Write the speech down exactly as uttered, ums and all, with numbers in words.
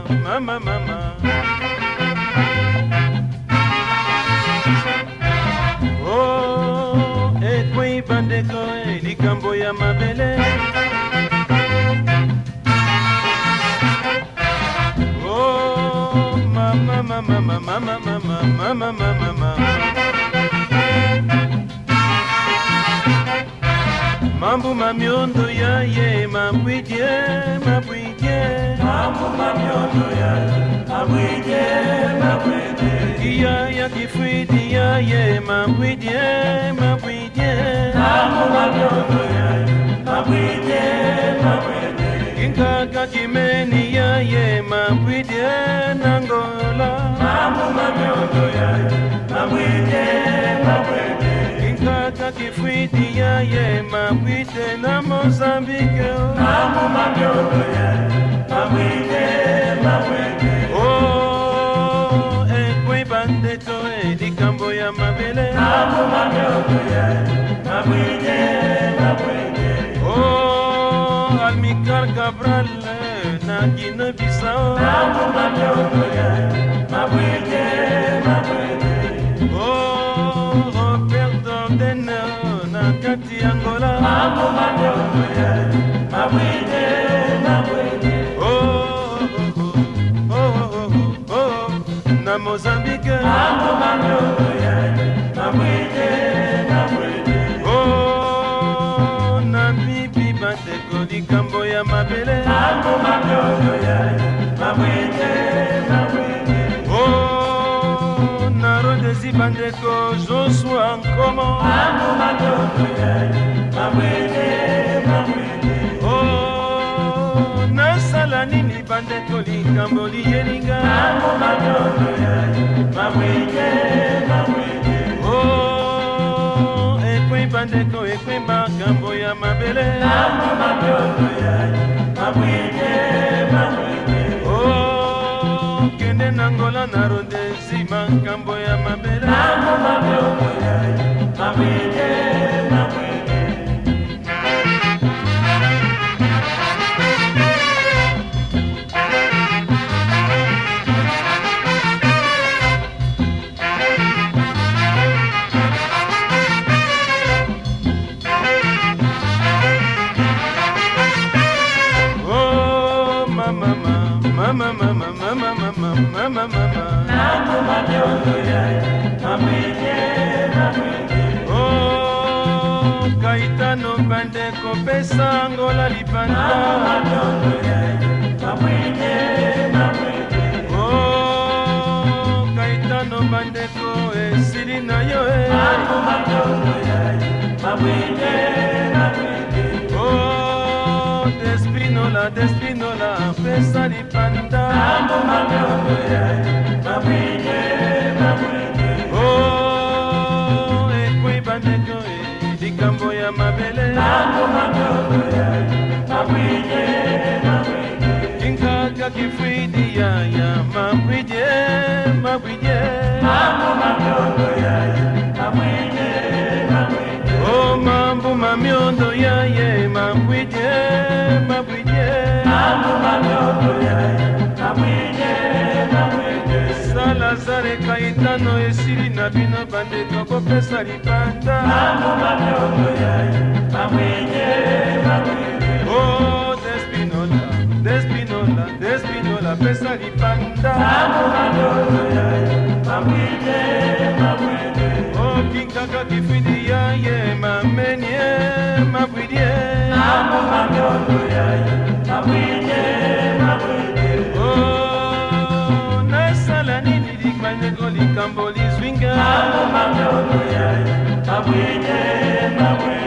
mama mama. Oh, ekwe bandeko likambo ya mabele. Oh, mama mama mama mama mama mama mama. Mambo mamiondo ya ye mabwidye mabwidye. Mambo mamiondo ya mabwidye mabwidye. Iya ya kifwidi ya ye mabwidye mabwidye. Mambo mamiondo ya mabwidye mabwidye. Kinkaka kimeni ya ye mabwidye nangola. Mambo mamiondo ya mabwidye mabwidye. Kinkaka kifwidi ya ye mabwidye na Mozambique. Mambo mamiondo ya mabwidye mabwidye. Oh, ekwe bandeto likambo ya mabele. Mambo mamiondo ya mabwidye mabwidye. Oh, Almicar Cabral na Guinée Bissau. Mambo mamiondo ya mabwidye mabwidye. Oh, Robert Dordenne na kati Angola. Mambo mamiondo ya mabwidye mabwidye. Oh, oh, oh, oh, oh, na Mozambique. Mambo mamiondo ya mabwidye mabwidye. Oh, na bibi bandeko likambo ya mabele. Mambo mamiondo ya mabwidye mabwidye. Oh, na Rodesi bandeko Joshua Nkomo. Mambo mamiondo ya mabwidye mabwidye. Oh, na Salanini bandeko likambo liyelinga. Mambo mamiondo ya mabwidye mabwidye. Oh, ekwe bandeko ekwe makambo ya mabele. Mambo mamiondo ya mabwidye mabwidye. Oh, kende nangola na Rodesi makambo ya mabele. Mambo mamiondo ya mabwidye mabwidye. Mama mama mama mama mama mama. Mambo mamiondo ya mabwidye mabwidye. Oh, Caetano bandeko pesa Angola lipanda. Mambo mamiondo ya mabwidye mabwidye. Oh, Caetano bandeko esili na yo e. Mambo mamiondo ya mabwidye mabwidye. Oh, Despinola Despinola pesa lipanda. Mambo mamiondo ya mabwidye mabwidye. Oh, ekwe bandeko likambo ya mabele. Mambo mamiondo ya mabwidye mabwidye. Kinkaka kifwidi ya ya mabwidye mabwidye. Mambo mamiondo ya mabwidye mabwidye. Oh, mambo mamiondo ya ye mabwidye mabwidye. Mambo mamiondo ya mabwidye mabwidye. Salazare Caetano esili na bino bandeko bopesa lipanda. Mambo mamiondo ya mabwidye mabwidye. Oh, Despinola Despinola Despinola pesa lipanda. Mambo mamiondo ya mabwidye mabwidye. Oh, kinkaka kifwidi ya ye mamenye mabwidye. Mambo mamiondo ya mabwidye mabwidye. Oh, na Salanini likambo likambo lizwinga. Mambo mamiondo ya mabwidye mabwidye.